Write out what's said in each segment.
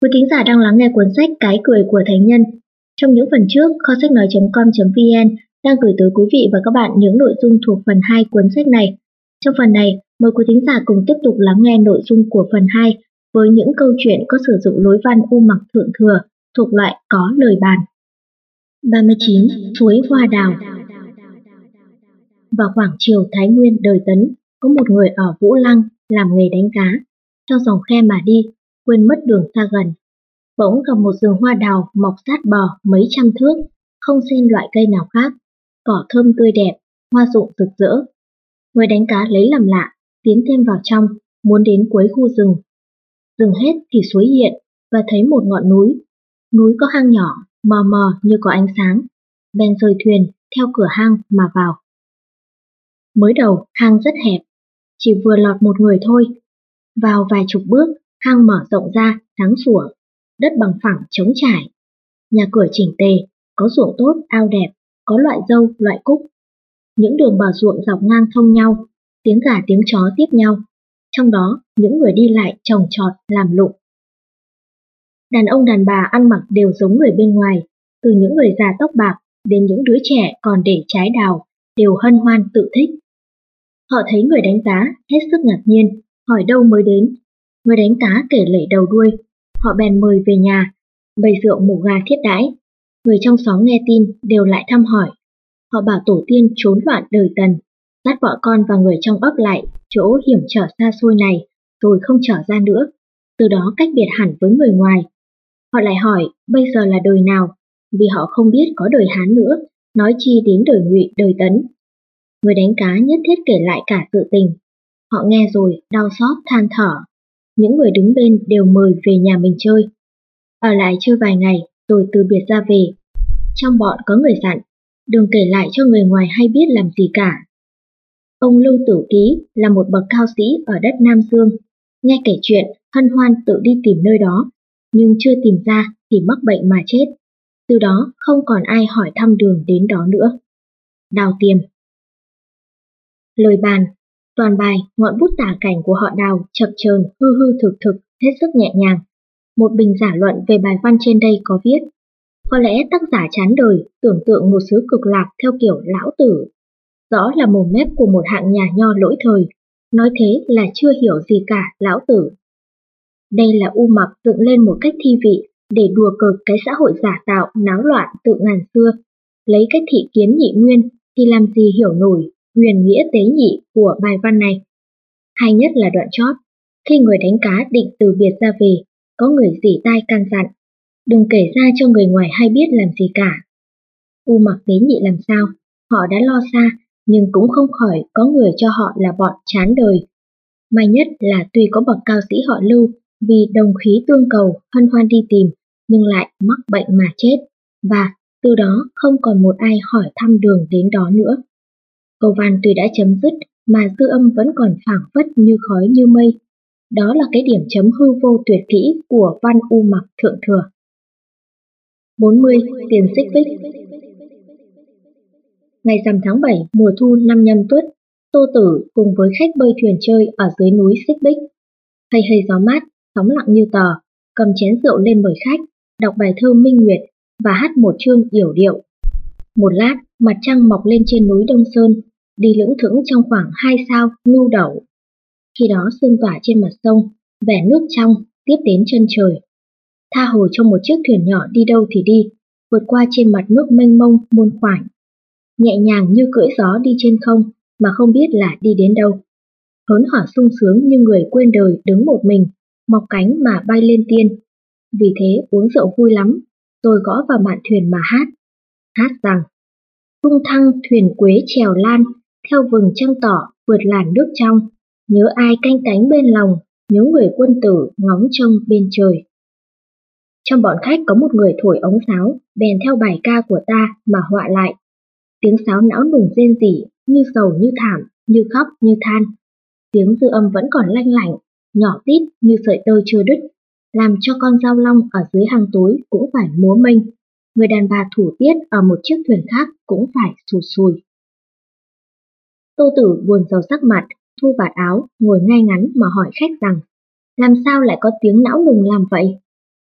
Quý thính giả đang lắng nghe cuốn sách Cái cười của thánh nhân. Trong những phần trước, kho sách nói.com.vn đang gửi tới quý vị và các bạn những nội dung thuộc phần 2 cuốn sách này. Trong phần này, mời quý thính giả cùng tiếp tục lắng nghe nội dung của phần 2 với những câu chuyện có sử dụng lối văn u mặc thượng thừa thuộc loại có lời bàn. 39. Suối hoa đào. Vào khoảng chiều Thái Nguyên đời Tấn, có một người ở Vũ Lăng làm nghề đánh cá, theo dòng khe mà đi, quên mất đường xa gần. Bỗng gặp một rừng hoa đào mọc sát bờ mấy trăm thước, không xen loại cây nào khác, cỏ thơm tươi đẹp, hoa rụng rực rỡ. Người đánh cá lấy làm lạ, tiến thêm vào trong, muốn đến cuối khu rừng. Rừng hết thì suối hiện và thấy một ngọn núi. Núi có hang nhỏ, mờ mờ như có ánh sáng. Bèn rời thuyền theo cửa hang mà vào. Mới đầu hang rất hẹp, chỉ vừa lọt một người thôi. Vào vài chục bước, hang mở rộng ra, sáng sủa, đất bằng phẳng trống trải. Nhà cửa chỉnh tề, có ruộng tốt, ao đẹp, có loại dâu, loại cúc. Những đường bờ ruộng dọc ngang thông nhau, tiếng gà tiếng chó tiếp nhau. Trong đó, những người đi lại trồng trọt, làm lụng. Đàn ông đàn bà ăn mặc đều giống người bên ngoài, từ những người già tóc bạc đến những đứa trẻ còn để trái đào, đều hân hoan tự thích. Họ thấy người đánh cá, hết sức ngạc nhiên, hỏi đâu mới đến. Người đánh cá kể lể đầu đuôi, họ bèn mời về nhà, bày rượu mổ gà thiết đãi. Người trong xóm nghe tin đều lại thăm hỏi. Họ bảo tổ tiên trốn loạn đời Tần, dắt vợ con và người trong ấp lại chỗ hiểm trở xa xôi này, rồi không trở ra nữa, từ đó cách biệt hẳn với người ngoài. Họ lại hỏi bây giờ là đời nào, vì họ không biết có đời Hán nữa, nói chi đến đời Ngụy, đời Tấn. Người đánh cá nhất thiết kể lại cả sự tình. Họ nghe rồi đau xót than thở. Những người đứng bên đều mời về nhà mình chơi. Ở lại chơi vài ngày rồi từ biệt ra về. Trong bọn có người dặn, đừng kể lại cho người ngoài hay biết làm gì cả. Ông Lưu Tử Ký là một bậc cao sĩ ở đất Nam Dương. Nghe kể chuyện, hân hoan tự đi tìm nơi đó, nhưng chưa tìm ra thì mắc bệnh mà chết. Từ đó không còn ai hỏi thăm đường đến đó nữa. Đào Tiềm. Lời bàn. Toàn bài, ngọn bút tả cảnh của họ Đào chập chờn, hư hư thực thực, hết sức nhẹ nhàng. Một bình giả luận về bài văn trên đây có viết: có lẽ tác giả chán đời, tưởng tượng một xứ cực lạc theo kiểu lão tử. Rõ là mồm mép của một hạng nhà nho lỗi thời, nói thế là chưa hiểu gì cả lão tử. Đây là u mặc dựng lên một cách thi vị để đùa cợt cái xã hội giả tạo, náo loạn tự ngàn xưa. Lấy cách thị kiến nhị nguyên thì làm gì hiểu nổi huyền nghĩa tế nhị của bài văn này. Hay nhất là đoạn chót, khi người đánh cá định từ biệt ra về, có người rỉ tai can dặn, đừng kể ra cho người ngoài hay biết làm gì cả. U mặc tế nhị làm sao, họ đã lo xa, nhưng cũng không khỏi có người cho họ là bọn chán đời. May nhất là tuy có bậc cao sĩ họ Lưu, vì đồng khí tương cầu hân hoan đi tìm, nhưng lại mắc bệnh mà chết, và từ đó không còn một ai hỏi thăm đường đến đó nữa. Câu văn tuy đã chấm dứt mà dư âm vẫn còn phảng phất như khói như mây. Đó là cái điểm chấm hư vô tuyệt kỹ của văn u mặc thượng thừa. 40. Tiền xích bích. Ngày rằm tháng 7 mùa thu năm Nhâm Tuất, Tô Tử cùng với khách bơi thuyền chơi ở dưới núi Xích Bích. Hây hây gió mát, sóng lặng như tờ, cầm chén rượu lên mời khách, đọc bài thơ Minh Nguyệt và hát một chương yểu điệu. Một lát, mặt trăng mọc lên trên núi Đông Sơn, đi lững thững trong khoảng 2 sao ngưu đẩu. Khi đó sương tỏa trên mặt sông, vẻ nước trong, tiếp đến chân trời. Tha hồ trong một chiếc thuyền nhỏ đi đâu thì đi, vượt qua trên mặt nước mênh mông muôn khoảnh. Nhẹ nhàng như cưỡi gió đi trên không, mà không biết là đi đến đâu. Hớn hở sung sướng như người quên đời đứng một mình, mọc cánh mà bay lên tiên. Vì thế uống rượu vui lắm, rồi gõ vào mạn thuyền mà hát. Hát rằng: tung thăng thuyền quế trèo lan, theo vừng trăng tỏ vượt làn nước trong. Nhớ ai canh cánh bên lòng, nhớ người quân tử ngóng trông bên trời. Trong bọn khách có một người thổi ống sáo, bèn theo bài ca của ta mà họa lại. Tiếng sáo não nùng rên rỉ, như sầu như thảm, như khóc như than. Tiếng dư âm vẫn còn lanh lảnh, nhỏ tít như sợi tơ chưa đứt, làm cho con dao long ở dưới hang tối cũng phải múa mênh. Người đàn bà thủ tiết ở một chiếc thuyền khác cũng phải sụt sùi. Tô Tử buồn rầu sắc mặt, thu vạt áo, ngồi ngay ngắn mà hỏi khách rằng: làm sao lại có tiếng não nùng làm vậy?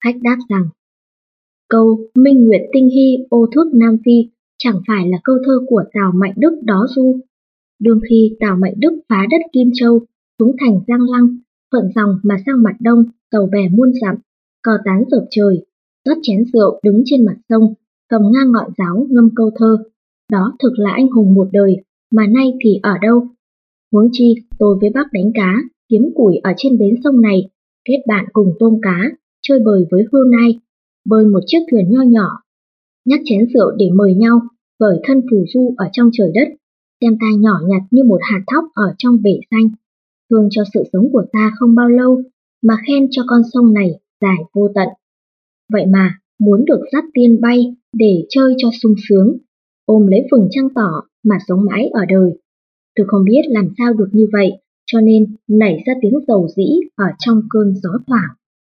Khách đáp rằng, câu Minh Nguyệt Tinh Hy ô thước Nam Phi chẳng phải là câu thơ của Tào Mạnh Đức đó du. Đương khi Tào Mạnh Đức phá đất Kim Châu, xuống thành Giang Lăng, thuận dòng mà sang mặt đông, tàu bè muôn dặm, cờ tán dợp trời, rót chén rượu đứng trên mặt sông, cầm ngang ngọn giáo ngâm câu thơ. Đó thực là anh hùng một đời, mà nay thì ở đâu? Huống chi tôi với bác đánh cá, kiếm củi ở trên bến sông này, kết bạn cùng tôm cá, chơi bời với hươu nai, bơi một chiếc thuyền nho nhỏ, nhắc chén rượu để mời nhau, bởi thân phù du ở trong trời đất, xem ta nhỏ nhặt như một hạt thóc ở trong bể xanh. Thương cho sự sống của ta không bao lâu, mà khen cho con sông này dài vô tận. Vậy mà, muốn được dắt tiên bay để chơi cho sung sướng, ôm lấy phừng trăng tỏ mà sống mãi ở đời. Tôi không biết làm sao được như vậy, cho nên nảy ra tiếng dầu dĩ ở trong cơn gió thoảng.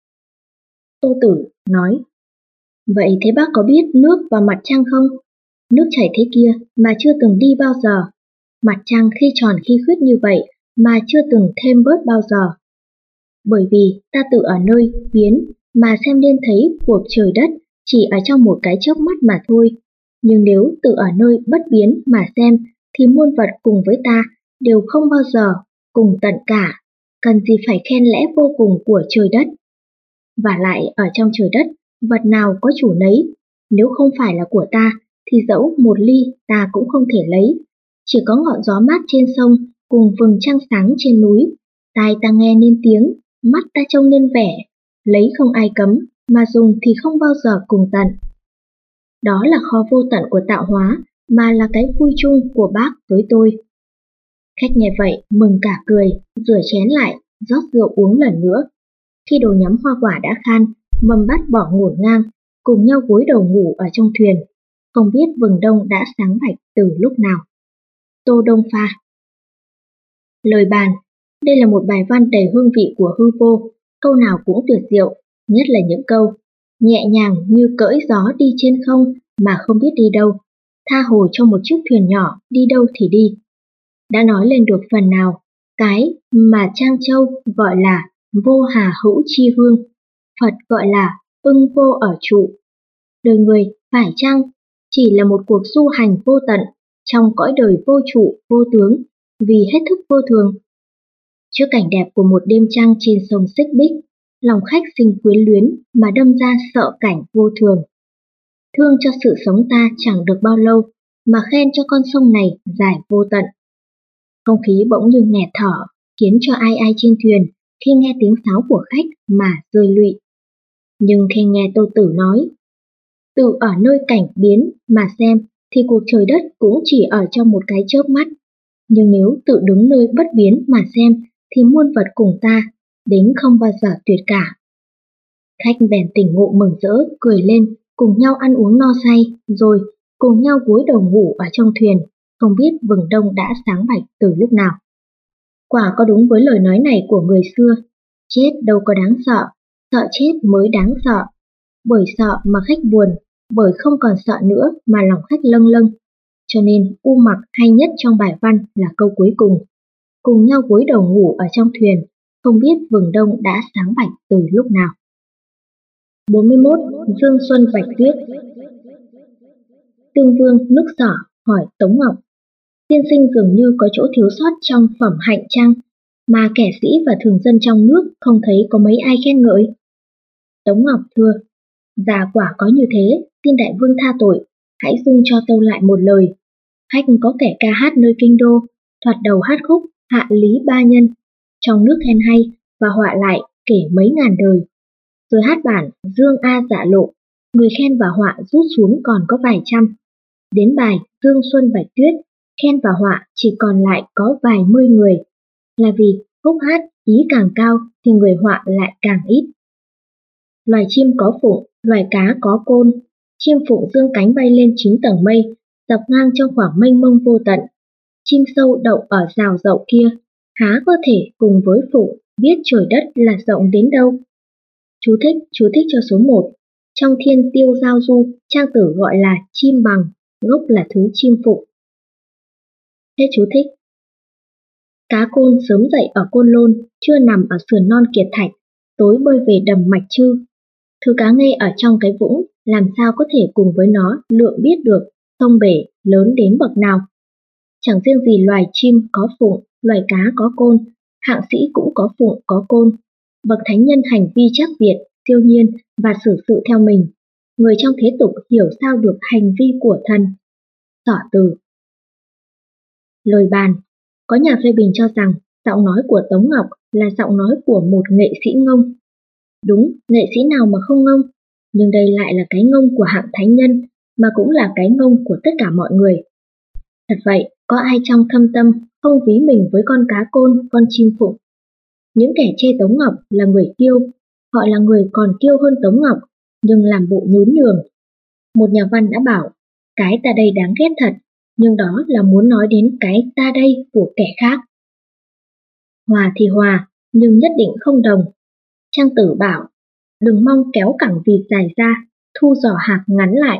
Tô Tử nói, vậy thế bác có biết nước và mặt trăng không? Nước chảy thế kia mà chưa từng đi bao giờ. Mặt trăng khi tròn khi khuyết như vậy mà chưa từng thêm bớt bao giờ. Bởi vì ta tự ở nơi biến mà xem nên thấy cuộc trời đất chỉ ở trong một cái chớp mắt mà thôi. Nhưng nếu tự ở nơi bất biến mà xem thì muôn vật cùng với ta đều không bao giờ cùng tận cả. Cần gì phải khen lẽ vô cùng của trời đất. Và lại ở trong trời đất, vật nào có chủ nấy. Nếu không phải là của ta thì dẫu một ly ta cũng không thể lấy. Chỉ có ngọn gió mát trên sông cùng vầng trăng sáng trên núi. Tai ta nghe nên tiếng, mắt ta trông nên vẻ. Lấy không ai cấm, mà dùng thì không bao giờ cùng tận. Đó là kho vô tận của tạo hóa, mà là cái vui chung của bác với tôi. Khách nghe vậy mừng cả cười, rửa chén lại, rót rượu uống lần nữa. Khi đồ nhắm hoa quả đã khan, mâm bát bỏ ngổn ngang, cùng nhau gối đầu ngủ ở trong thuyền. Không biết vầng đông đã sáng bạch từ lúc nào. Tô Đông pha. Lời bàn. Đây là một bài văn đầy hương vị của hư vô, câu nào cũng tuyệt diệu, nhất là những câu nhẹ nhàng như cưỡi gió đi trên không mà không biết đi đâu, tha hồ cho một chiếc thuyền nhỏ đi đâu thì đi. Đã nói lên được phần nào cái mà Trang Châu gọi là vô hà hữu chi hương, Phật gọi là ưng vô ở trụ. Đời người phải chăng chỉ là một cuộc du hành vô tận trong cõi đời vô trụ vô tướng vì hết thức vô thường. Trước cảnh đẹp của một đêm trăng trên sông Xích Bích, lòng khách sinh quyến luyến mà đâm ra sợ cảnh vô thường. Thương cho sự sống ta chẳng được bao lâu mà khen cho con sông này dài vô tận. Không khí bỗng như nghẹt thở, khiến cho ai ai trên thuyền khi nghe tiếng sáo của khách mà rơi lụy. Nhưng khi nghe Tô Tử nói, tự ở nơi cảnh biến mà xem thì cuộc trời đất cũng chỉ ở trong một cái chớp mắt. Nhưng nếu tự đứng nơi bất biến mà xem thì muôn vật cùng ta, đến không bao giờ tuyệt cả. Khách bèn tỉnh ngộ mừng rỡ, cười lên, cùng nhau ăn uống no say, rồi cùng nhau gối đầu ngủ ở trong thuyền, không biết vầng đông đã sáng bạch từ lúc nào. Quả có đúng với lời nói này của người xưa, chết đâu có đáng sợ, sợ chết mới đáng sợ. Bởi sợ mà khách buồn, bởi không còn sợ nữa mà lòng khách lâng lâng. Cho nên u mặc hay nhất trong bài văn là câu cuối cùng nhau gối đầu ngủ ở trong thuyền, không biết vầng đông đã sáng bạch từ lúc nào. 41. Dương Xuân Bạch Tuyết. Tương Vương nước Sở hỏi Tống Ngọc, tiên sinh dường như có chỗ thiếu sót trong phẩm hạnh chăng, mà kẻ sĩ và thường dân trong nước không thấy có mấy ai khen ngợi. Tống Ngọc thưa, dạ quả có như thế, xin đại vương tha tội, hãy dung cho tâu lại một lời. Khách có kẻ ca hát nơi kinh đô, thoạt đầu hát khúc hạ lý ba nhân, trong nước khen hay và họa lại kể mấy ngàn đời. Rồi hát bản Dương A Dạ Lộ, người khen và họa rút xuống còn có vài trăm. Đến bài Dương Xuân Bạch Tuyết, khen và họa chỉ còn lại có vài mươi người, là vì khúc hát ý càng cao thì người họa lại càng ít. Loài chim có phụng, loài cá có côn, chim phụng dương cánh bay lên 9 tầng mây, dọc ngang trong khoảng mênh mông vô tận. Chim sâu đậu ở rào rậu kia, há có thể cùng với phụng biết trời đất là rộng đến đâu. Chú thích cho số 1. Trong Thiên Tiêu Giao Du, trang tử gọi là chim bằng, gốc là thứ chim phụng. Hết chú thích. Cá côn sớm dậy ở Côn Lôn, chưa nằm ở sườn non Kiệt Thạch, tối bơi về đầm Mạch Chư. Thứ cá nghe ở trong cái vũng làm sao có thể cùng với nó lượng biết được sông bể lớn đến bậc nào. Chẳng riêng gì loài chim có phụng, loài cá có côn, hạng sĩ cũng có phụng có côn. Bậc thánh nhân hành vi trắc việt, siêu nhiên và xử sự theo mình. Người trong thế tục hiểu sao được hành vi của thần. Tỏ từ. Lời bàn. Có nhà phê bình cho rằng giọng nói của Tống Ngọc là giọng nói của một nghệ sĩ ngông. Đúng, nghệ sĩ nào mà không ngông, nhưng đây lại là cái ngông của hạng thánh nhân, mà cũng là cái ngông của tất cả mọi người. Thật vậy, có ai trong thâm tâm không ví mình với con cá côn, con chim phụng? Những kẻ chê Tống Ngọc là người kiêu, họ là người còn kiêu hơn Tống Ngọc, nhưng làm bộ nhún nhường. Một nhà văn đã bảo, cái ta đây đáng ghét thật, nhưng đó là muốn nói đến cái ta đây của kẻ khác. Hòa thì hòa, nhưng nhất định không đồng. Trang Tử bảo, đừng mong kéo cẳng vịt dài ra, thu giỏ hạc ngắn lại.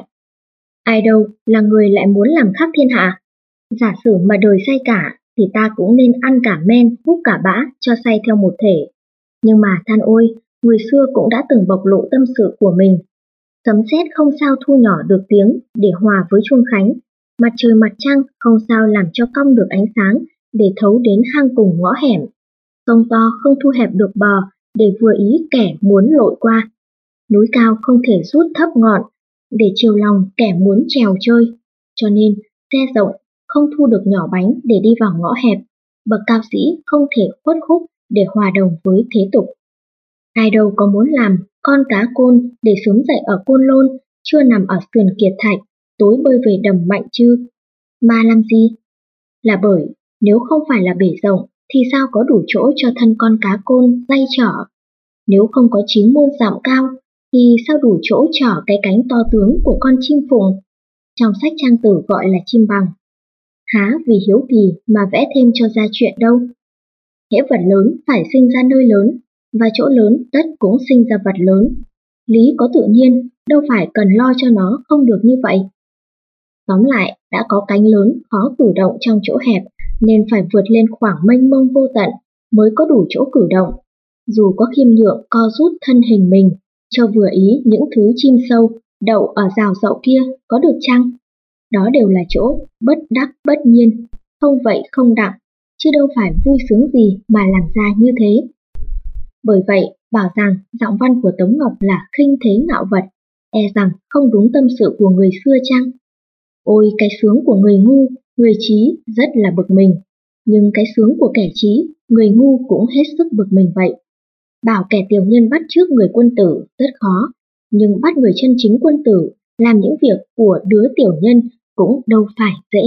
Ai đâu là người lại muốn làm khắp thiên hạ. Giả sử mà đời say cả, thì ta cũng nên ăn cả men, hút cả bã, cho say theo một thể. Nhưng mà than ôi, người xưa cũng đã từng bộc lộ tâm sự của mình. Sấm sét không sao thu nhỏ được tiếng để hòa với chuông khánh. Mặt trời mặt trăng không sao làm cho cong được ánh sáng để thấu đến hang cùng ngõ hẻm. Sông to không thu hẹp được bờ để vừa ý kẻ muốn lội qua. Núi cao không thể rút thấp ngọn để chiều lòng kẻ muốn trèo chơi. Cho nên, xe rộng không thu được nhỏ bánh để đi vào ngõ hẹp. Bậc cao sĩ không thể khuất khúc để hòa đồng với thế tục. Ai đâu có muốn làm con cá côn để sớm dậy ở Côn Lôn, chưa nằm ở sườn Kiệt Thạch, tối bơi về đầm Mạnh Chư. Mà làm gì? Là bởi nếu không phải là bể rộng thì sao có đủ chỗ cho thân con cá côn day chở? Nếu không có 9 muôn dặm cao thì sao đủ chỗ chở cái cánh to tướng của con chim phụng? Trong sách Trang Tử gọi là chim bằng. Há vì hiếu kỳ mà vẽ thêm cho ra chuyện đâu. Hễ vật lớn phải sinh ra nơi lớn, và chỗ lớn tất cũng sinh ra vật lớn. Lý có tự nhiên, đâu phải cần lo cho nó không được như vậy. Tóm lại, đã có cánh lớn khó cử động trong chỗ hẹp, nên phải vượt lên khoảng mênh mông vô tận mới có đủ chỗ cử động. Dù có khiêm nhượng co rút thân hình mình, cho vừa ý những thứ chim sâu đậu ở rào rậu kia có được chăng? Đó đều là chỗ bất đắc bất nhiên, không vậy không đặng, chứ đâu phải vui sướng gì mà làm ra như thế. Bởi vậy, bảo rằng giọng văn của Tống Ngọc là khinh thế ngạo vật, e rằng không đúng tâm sự của người xưa chăng? Ôi cái sướng của người ngu, người trí rất là bực mình, nhưng cái sướng của kẻ trí, người ngu cũng hết sức bực mình vậy. Bảo kẻ tiểu nhân bắt chước người quân tử rất khó, nhưng bắt người chân chính quân tử làm những việc của đứa tiểu nhân cũng đâu phải dễ.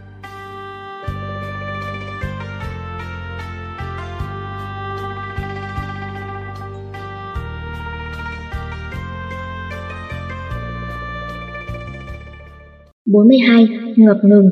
(42) Ngập ngừng.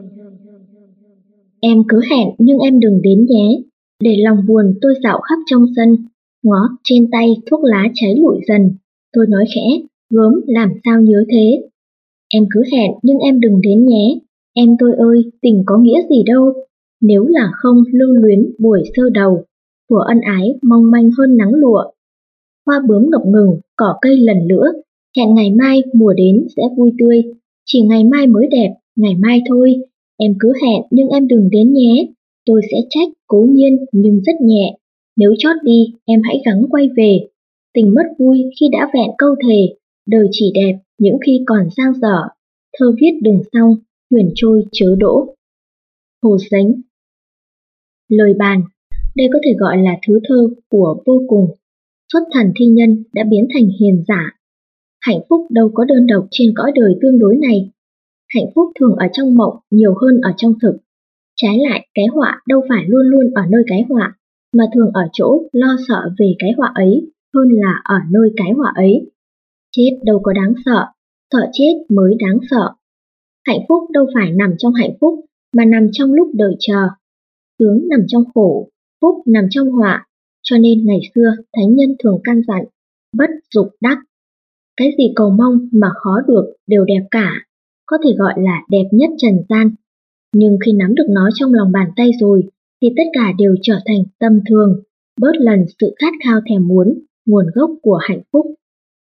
Em cứ hẹn nhưng em đừng đến nhé, để lòng buồn tôi dạo khắp trong sân, ngó trên tay thuốc lá cháy lụi dần, tôi nói khẽ, gớm làm sao nhớ thế. Em cứ hẹn nhưng em đừng đến nhé, em tôi ơi, tình có nghĩa gì đâu, nếu là không lưu luyến buổi sơ đầu, của ân ái mong manh hơn nắng lụa. Hoa bướm ngập ngừng, cỏ cây lần nữa, hẹn ngày mai mùa đến sẽ vui tươi, chỉ ngày mai mới đẹp, ngày mai thôi, em cứ hẹn nhưng em đừng đến nhé, tôi sẽ trách cố nhiên nhưng rất nhẹ, nếu chót đi em hãy gắng quay về, tình mất vui khi đã vẹn câu thề, đời chỉ đẹp những khi còn dang dở, thơ viết đừng xong, thuyền trôi chớ đỗ. Hồ Sánh. Lời bàn, đây có thể gọi là thứ thơ của vô cùng, xuất thần thi nhân đã biến thành hiền giả. Hạnh phúc đâu có đơn độc trên cõi đời tương đối này. Hạnh phúc thường ở trong mộng nhiều hơn ở trong thực. Trái lại, cái họa đâu phải luôn luôn ở nơi cái họa, mà thường ở chỗ lo sợ về cái họa ấy hơn là ở nơi cái họa ấy. Chết đâu có đáng sợ, sợ chết mới đáng sợ. Hạnh phúc đâu phải nằm trong hạnh phúc, mà nằm trong lúc đợi chờ. Sướng nằm trong khổ, phúc nằm trong họa, cho nên ngày xưa thánh nhân thường căn dặn, bất dục đắc. Cái gì cầu mong mà khó được đều đẹp cả, có thể gọi là đẹp nhất trần gian. Nhưng khi nắm được nó trong lòng bàn tay rồi, thì tất cả đều trở thành tâm thường, bớt lần sự khát khao thèm muốn, nguồn gốc của hạnh phúc.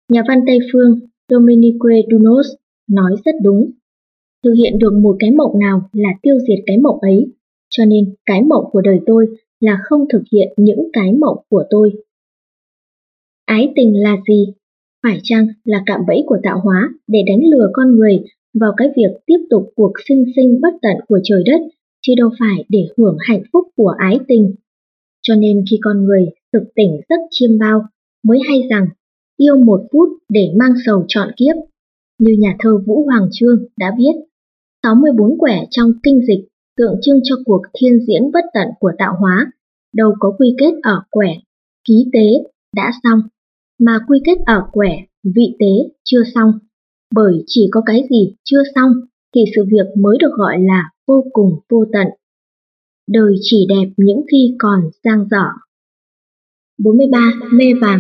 Nhà văn Tây Phương Dominique Dunos nói rất đúng. Thực hiện được một cái mộng nào là tiêu diệt cái mộng ấy, cho nên cái mộng của đời tôi là không thực hiện những cái mộng của tôi. Ái tình là gì? Phải chăng là cạm bẫy của tạo hóa để đánh lừa con người vào cái việc tiếp tục cuộc sinh sinh bất tận của trời đất, chứ đâu phải để hưởng hạnh phúc của ái tình. Cho nên khi con người thực tỉnh giấc chiêm bao mới hay rằng yêu một phút để mang sầu trọn kiếp. Như nhà thơ Vũ Hoàng Chương đã viết, 64 quẻ trong kinh dịch tượng trưng cho cuộc thiên diễn bất tận của tạo hóa, đâu có quy kết ở quẻ ký tế đã xong, mà quy kết ở quẻ vị tế chưa xong. Bởi chỉ có cái gì chưa xong thì sự việc mới được gọi là vô cùng vô tận. Đời chỉ đẹp những khi còn dang dở. 43. Mê vàng.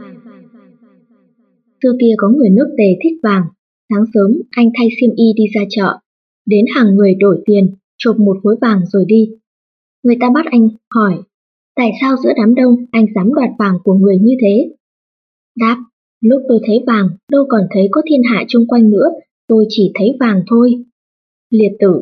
Xưa kia có người nước Tề thích vàng. Sáng sớm anh thay xiêm y đi ra chợ, đến hàng người đổi tiền, chộp một khối vàng rồi đi. Người ta bắt anh hỏi, tại sao giữa đám đông anh dám đoạt vàng của người như thế? Đáp, lúc tôi thấy vàng đâu còn thấy có thiên hạ chung quanh nữa, tôi chỉ thấy vàng thôi. Liệt tử.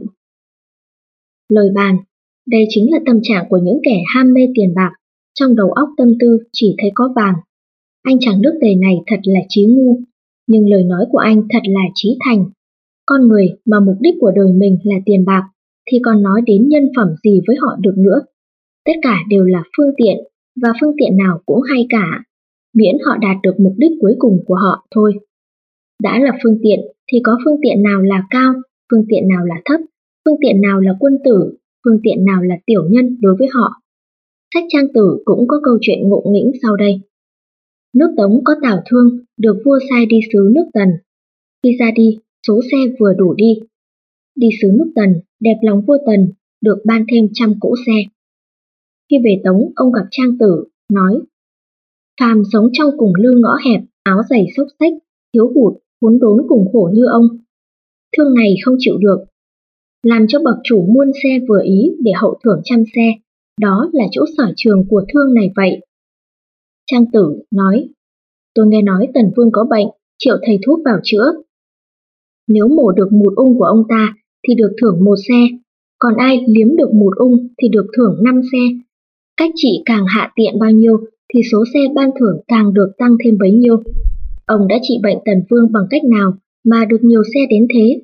Lời bàn. Đây chính là tâm trạng của những kẻ ham mê tiền bạc, trong đầu óc tâm tư chỉ thấy có vàng. Anh chàng nước Tề này thật là trí ngu, nhưng lời nói của anh thật là trí thành. Con người mà mục đích của đời mình là tiền bạc, thì còn nói đến nhân phẩm gì với họ được nữa. Tất cả đều là phương tiện, và phương tiện nào cũng hay cả, miễn họ đạt được mục đích cuối cùng của họ thôi. Đã là phương tiện thì có phương tiện nào là cao, phương tiện nào là thấp, phương tiện nào là quân tử, phương tiện nào là tiểu nhân đối với họ. Sách Trang Tử cũng có câu chuyện ngộ nghĩnh sau đây. Nước Tống có Tào Thương được vua sai đi sứ nước Tần. Khi ra đi, số xe vừa đủ đi. Đi sứ nước Tần, đẹp lòng vua Tần, được ban thêm 100 cỗ xe. Khi về Tống, ông gặp Trang Tử, nói: phàm sống trong cùng lư ngõ hẹp, áo giày xốc xách, thiếu hụt, khốn đốn cùng khổ như ông. Thương này không chịu được. Làm cho bậc chủ muôn xe vừa ý để hậu thưởng 100 xe, đó là chỗ sở trường của thương này vậy. Trang Tử nói: tôi nghe nói Tần Vương có bệnh, triệu thầy thuốc vào chữa. Nếu mổ được mụt ung của ông ta thì được thưởng 1 xe, còn ai liếm được mụt ung thì được thưởng 5 xe. Cách trị càng hạ tiện bao nhiêu thì số xe ban thưởng càng được tăng thêm bấy nhiêu. Ông đã trị bệnh Tần Vương bằng cách nào mà được nhiều xe đến thế?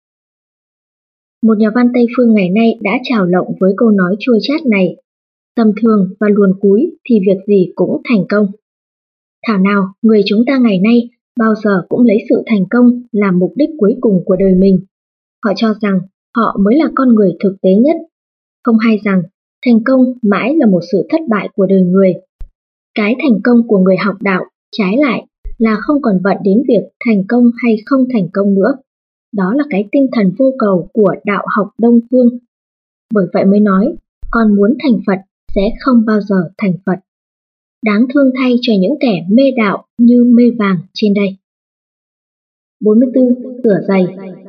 Một nhà văn Tây Phương ngày nay đã trào lộng với câu nói chua chát này: tầm thường và luồn cúi thì việc gì cũng thành công. Thảo nào người chúng ta ngày nay bao giờ cũng lấy sự thành công làm mục đích cuối cùng của đời mình. Họ cho rằng họ mới là con người thực tế nhất, không hay rằng thành công mãi là một sự thất bại của đời người. Cái thành công của người học đạo trái lại là không còn vận đến việc thành công hay không thành công nữa. Đó là cái tinh thần vô cầu của đạo học Đông Phương. Bởi vậy mới nói, con muốn thành Phật sẽ không bao giờ thành Phật. Đáng thương thay cho những kẻ mê đạo như mê vàng trên đây. 44. Sửa giày.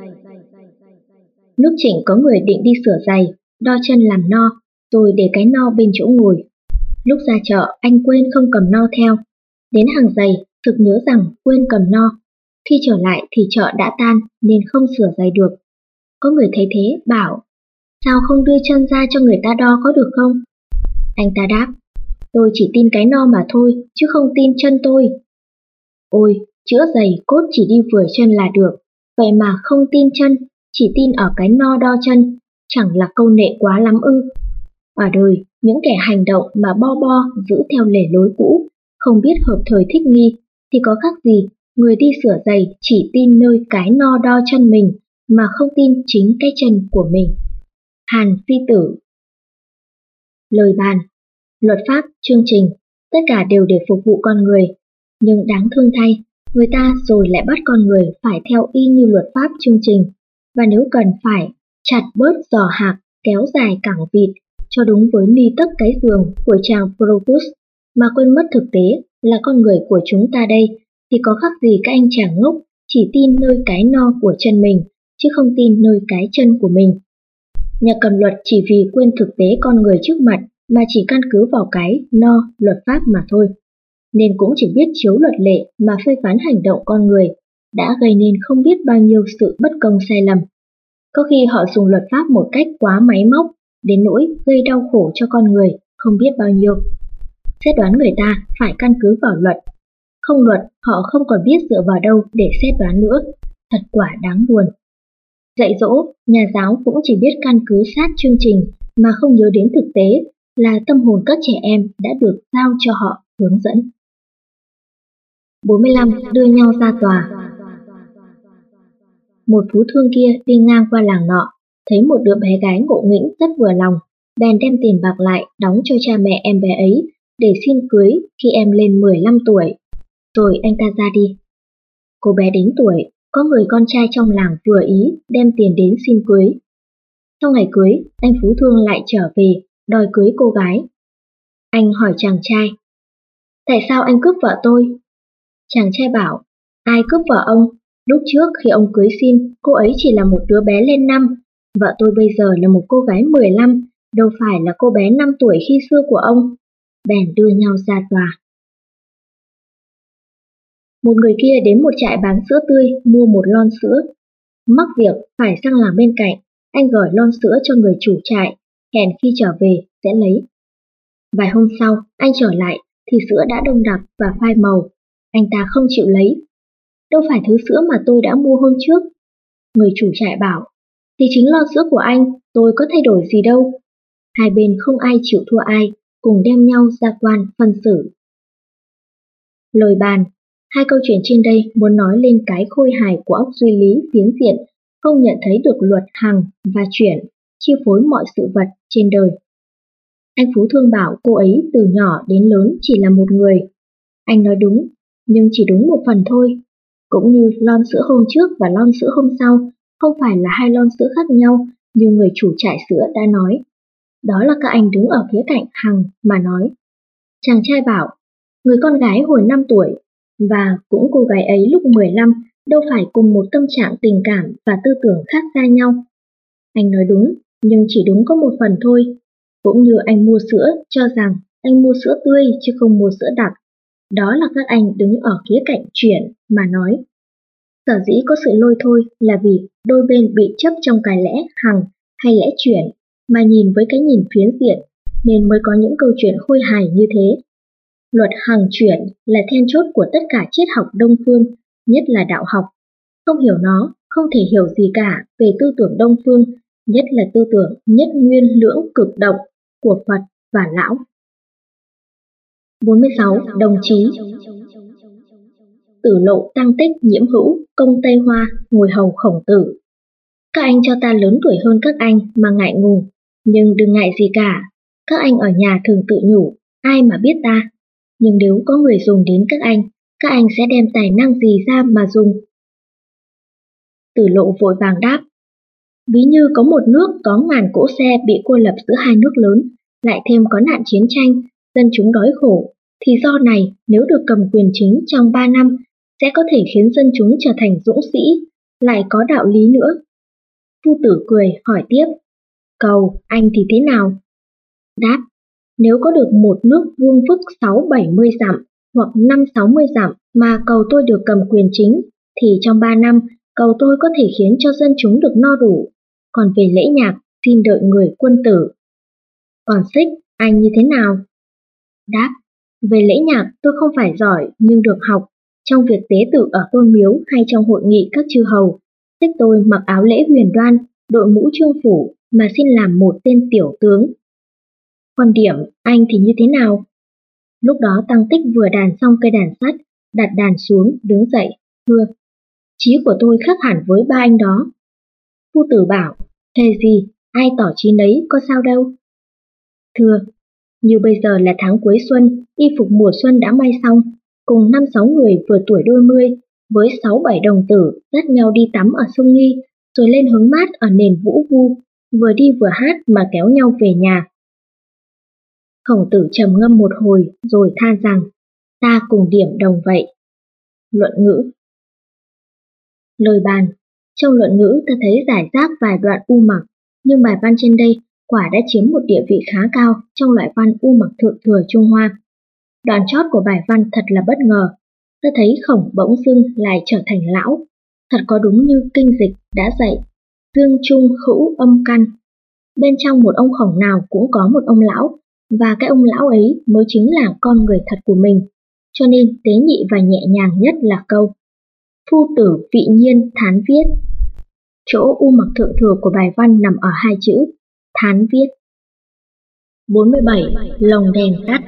Nước Trịnh có người định đi sửa giày, đo chân làm no, rồi để cái no bên chỗ ngồi. Lúc ra chợ, anh quên không cầm no theo. Đến hàng giày, sực nhớ rằng quên cầm no. Khi trở lại thì chợ đã tan nên không sửa giày được. Có người thấy thế bảo: sao không đưa chân ra cho người ta đo có được không? Anh ta đáp: tôi chỉ tin cái no mà thôi, chứ không tin chân tôi. Ôi, chữa giày cốt chỉ đi vừa chân là được, vậy mà không tin chân, chỉ tin ở cái no đo chân, chẳng là câu nệ quá lắm ư? Ở đời, những kẻ hành động mà bo giữ theo lề lối cũ, không biết hợp thời thích nghi, thì có khác gì người đi sửa giày chỉ tin nơi cái no đo chân mình, mà không tin chính cái chân của mình. Hàn Phi Tử. Lời bàn. Luật pháp, chương trình, tất cả đều để phục vụ con người. Nhưng đáng thương thay, người ta rồi lại bắt con người phải theo y như luật pháp chương trình, và nếu cần phải chặt bớt giò hạc, kéo dài cẳng vịt, cho đúng với ni tấc cái giường của chàng Procus, mà quên mất thực tế là con người của chúng ta đây, thì có khác gì các anh chàng ngốc chỉ tin nơi cái no của chân mình, chứ không tin nơi cái chân của mình. Nhà cầm luật chỉ vì quên thực tế con người trước mặt mà chỉ căn cứ vào cái no luật pháp mà thôi. nên cũng chỉ biết chiếu luật lệ mà phê phán hành động con người, đã gây nên không biết bao nhiêu sự bất công sai lầm. Có khi họ dùng luật pháp một cách quá máy móc, đến nỗi gây đau khổ cho con người không biết bao nhiêu. Xét đoán người ta phải căn cứ vào luật. Không luật, họ không còn biết dựa vào đâu để xét đoán nữa. Thật quả đáng buồn. Dạy dỗ, nhà giáo cũng chỉ biết căn cứ sát chương trình mà không nhớ đến thực tế là tâm hồn các trẻ em đã được giao cho họ hướng dẫn. 45. Đưa nhau ra tòa. Một phú thương kia đi ngang qua làng nọ, thấy một đứa bé gái ngộ nghĩnh rất vừa lòng, bèn đem tiền bạc lại đóng cho cha mẹ em bé ấy để xin cưới khi em lên 15 tuổi. Rồi anh ta ra đi. Cô bé đến tuổi, có người con trai trong làng vừa ý đem tiền đến xin cưới. Sau ngày cưới, anh phú thương lại trở về, đòi cưới cô gái. Anh hỏi chàng trai, tại sao anh cướp vợ tôi? Chàng trai bảo, ai cướp vợ ông? Lúc trước khi ông cưới xin, cô ấy chỉ là một đứa bé lên 5, vợ tôi bây giờ là một cô gái 15, đâu phải là cô bé 5 tuổi khi xưa của ông. Bèn đưa nhau ra tòa. Một người kia đến một trại bán sữa tươi mua một lon sữa. Mắc việc phải sang làng bên cạnh, anh gửi lon sữa cho người chủ trại, hẹn khi trở về sẽ lấy. Vài hôm sau, anh trở lại thì sữa đã đông đặc và phai màu. Anh ta không chịu lấy. Đâu phải thứ sữa mà tôi đã mua hôm trước. Người chủ trại bảo, thì chính lon sữa của anh, tôi có thay đổi gì đâu. Hai bên không ai chịu thua ai, cùng đem nhau ra quan phân xử. Lời bàn. Hai câu chuyện trên đây muốn nói lên cái khôi hài của óc duy lý phiến diện, không nhận thấy được luật hằng và chuyển, chi phối mọi sự vật trên đời. Anh phú thương bảo cô ấy từ nhỏ đến lớn chỉ là một người. Anh nói đúng, nhưng chỉ đúng một phần thôi. Cũng như lon sữa hôm trước và lon sữa hôm sau không phải là hai lon sữa khác nhau như người chủ trại sữa đã nói. Đó là các anh đứng ở phía cạnh hằng mà nói. Chàng trai bảo, người con gái hồi 5 tuổi và cũng cô gái ấy lúc 15 đâu phải cùng một tâm trạng tình cảm và tư tưởng khác xa nhau. Anh nói đúng, nhưng chỉ đúng có một phần thôi. Cũng như anh mua sữa cho rằng anh mua sữa tươi chứ không mua sữa đặc. Đó là các anh đứng ở khía cạnh chuyển mà nói. Sở dĩ có sự lôi thôi là vì đôi bên bị chấp trong cái lẽ hằng hay lẽ chuyển mà nhìn với cái nhìn phiến diện nên mới có những câu chuyện khôi hài như thế. Luật hằng chuyển là then chốt của tất cả triết học Đông phương, nhất là đạo học. Không hiểu nó, không thể hiểu gì cả về tư tưởng Đông phương, nhất là tư tưởng nhất nguyên lưỡng cực động của Phật và Lão. 46. Đồng chí. Tử Lộ Tăng Tích Nhiễm Hữu, Công Tây Hoa, ngồi hầu Khổng Tử. Các anh cho ta lớn tuổi hơn các anh mà ngại ngùng, nhưng đừng ngại gì cả. Các anh ở nhà thường tự nhủ, ai mà biết ta. Nhưng nếu có người dùng đến các anh sẽ đem tài năng gì ra mà dùng? Tử Lộ vội vàng đáp, ví như có một nước có ngàn cỗ xe bị cô lập giữa hai nước lớn, lại thêm có nạn chiến tranh, dân chúng đói khổ, thì do này nếu được cầm quyền chính trong 3 năm sẽ có thể khiến dân chúng trở thành dũng sĩ, lại có đạo lý nữa. Phu Tử cười hỏi tiếp, Cầu, anh thì thế nào? Đáp, nếu có được một nước vuông vức 6-70 dặm hoặc 5-60 dặm mà cầu tôi được cầm quyền chính, thì trong 3 năm cầu tôi có thể khiến cho dân chúng được no đủ. Còn về lễ nhạc, xin đợi người quân tử. Còn Xích, anh như thế nào? Đáp, về lễ nhạc tôi không phải giỏi nhưng được học. Trong việc tế tự ở tôn miếu hay trong hội nghị các chư hầu, Xích tôi mặc áo lễ huyền đoan, đội mũ trương phủ mà xin làm một tên tiểu tướng. Còn Điểm, anh thì như thế nào? Lúc đó Tăng Tích vừa đàn xong cây đàn sắt, đặt đàn xuống, đứng dậy, thưa, trí của tôi khác hẳn với ba anh đó. Phu Tử bảo, thề gì, ai tỏ trí nấy có sao đâu. Thưa, như bây giờ là tháng cuối xuân, y phục mùa xuân đã may xong, cùng 5-6 người vừa tuổi đôi mươi, với 6-7 đồng tử dắt nhau đi tắm ở sông Nghi, rồi lên hứng mát ở nền Vũ Vu, vừa đi vừa hát mà kéo nhau về nhà. Khổng Tử trầm ngâm một hồi rồi than rằng, ta cùng Điểm đồng vậy. Luận ngữ. Lời bàn. Trong luận ngữ ta thấy rải rác vài đoạn u mặc, nhưng bài văn trên đây quả đã chiếm một địa vị khá cao trong loại văn u mặc thượng thừa Trung Hoa. Đoạn chót của bài văn thật là bất ngờ. Ta thấy Khổng bỗng dưng lại trở thành lão. Thật có đúng như kinh dịch đã dạy, dương trung hữu âm căn. Bên trong một ông Khổng nào cũng có một ông lão, và cái ông lão ấy mới chính là con người thật của mình. Cho nên tế nhị và nhẹ nhàng nhất là câu phu tử vị nhiên thán viết. Chỗ u mặc thượng thừa của bài văn nằm ở hai chữ thán viết. 47. Lồng đèn tắt.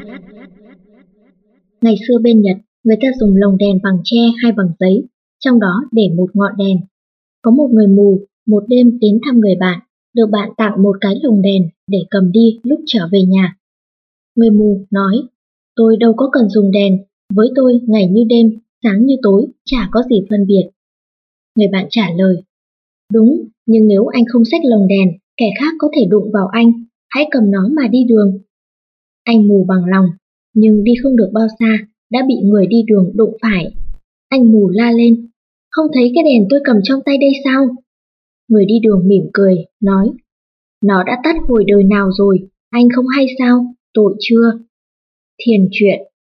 Ngày xưa bên Nhật, người ta dùng lồng đèn bằng tre hay bằng giấy, trong đó để một ngọn đèn. Có một người mù, một đêm đến thăm người bạn, được bạn tặng một cái lồng đèn để cầm đi lúc trở về nhà. Người mù nói, tôi đâu có cần dùng đèn, với tôi ngày như đêm, sáng như tối, chả có gì phân biệt. Người bạn trả lời, đúng, nhưng nếu anh không xách lồng đèn, kẻ khác có thể đụng vào anh, hãy cầm nó mà đi đường. Anh mù bằng lòng, nhưng đi không được bao xa, đã bị người đi đường đụng phải. Anh mù la lên, không thấy cái đèn tôi cầm trong tay đây sao? Người đi đường mỉm cười, nói, nó đã tắt hồi đời nào rồi, anh không hay sao, tội chưa? Thiền truyện.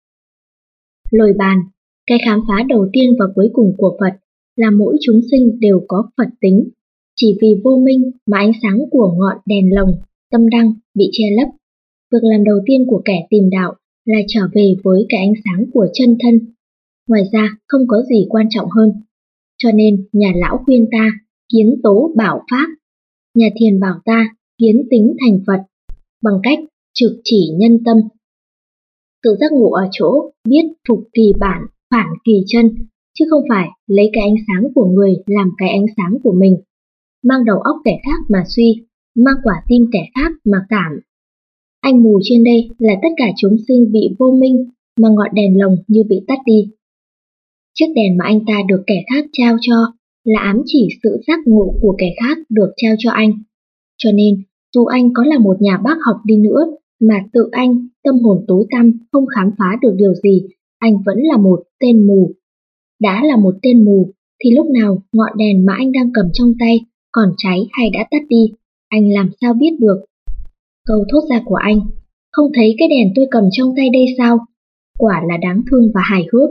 Lời bàn, cái khám phá đầu tiên và cuối cùng của Phật là mỗi chúng sinh đều có Phật tính. Chỉ vì vô minh mà ánh sáng của ngọn đèn lồng, tâm đăng bị che lấp. Việc làm đầu tiên của kẻ tìm đạo là trở về với cái ánh sáng của chân thân. Ngoài ra không có gì quan trọng hơn. Cho nên nhà lão khuyên ta kiến tố bảo pháp, nhà thiền bảo ta kiến tính thành Phật, bằng cách trực chỉ nhân tâm. Tự giác ngộ ở chỗ biết phục kỳ bản, phản kỳ chân, chứ không phải lấy cái ánh sáng của người làm cái ánh sáng của mình. Mang đầu óc kẻ khác mà suy, mang quả tim kẻ khác mà cảm. Anh mù trên đây là tất cả chúng sinh bị vô minh mà ngọn đèn lồng như bị tắt đi. Chiếc đèn mà anh ta được kẻ khác trao cho là ám chỉ sự giác ngộ của kẻ khác được trao cho anh. Cho nên, dù anh có là một nhà bác học đi nữa, mà tự anh, tâm hồn tối tăm, không khám phá được điều gì, anh vẫn là một tên mù. Đã là một tên mù, thì lúc nào ngọn đèn mà anh đang cầm trong tay còn cháy hay đã tắt đi, anh làm sao biết được? Câu thốt ra của anh, không thấy cái đèn tôi cầm trong tay đây sao? Quả là đáng thương và hài hước.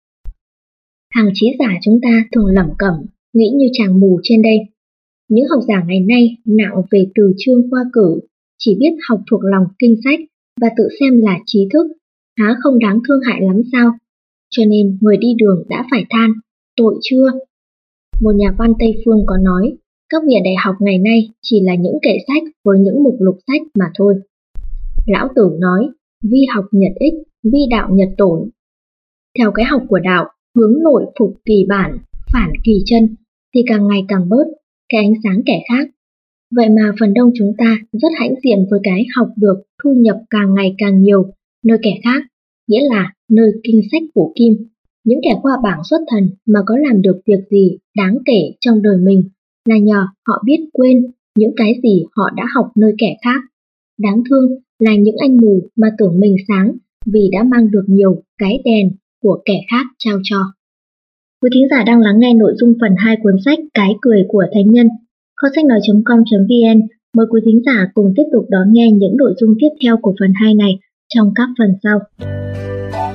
Hàng trí giả chúng ta thường lẩm cẩm, nghĩ như chàng mù trên đây. Những học giả ngày nay nặng về từ chương khoa cử, chỉ biết học thuộc lòng kinh sách và tự xem là trí thức, há không đáng thương hại lắm sao? Cho nên người đi đường đã phải than, tội chưa? Một nhà văn Tây Phương có nói, các viện đại học ngày nay chỉ là những kệ sách với những mục lục sách mà thôi. Lão Tử nói, vi học nhật ích, vi đạo nhật tổn. Theo cái học của đạo, hướng nội phục kỳ bản, phản kỳ chân, thì càng ngày càng bớt cái ánh sáng kẻ khác. Vậy mà phần đông chúng ta rất hãnh diện với cái học được thu nhập càng ngày càng nhiều nơi kẻ khác, nghĩa là nơi kinh sách phủ kim. Những kẻ qua bảng xuất thần mà có làm được việc gì đáng kể trong đời mình là nhờ họ biết quên những cái gì họ đã học nơi kẻ khác. Đáng thương là những anh mù mà tưởng mình sáng vì đã mang được nhiều cái đèn của kẻ khác trao cho. Quý thính giả đang lắng nghe nội dung phần 2 cuốn sách Cái cười của thánh nhân. Kho sách nói.com.vn mời quý thính giả cùng tiếp tục đón nghe những nội dung tiếp theo của phần 2 này trong các phần sau.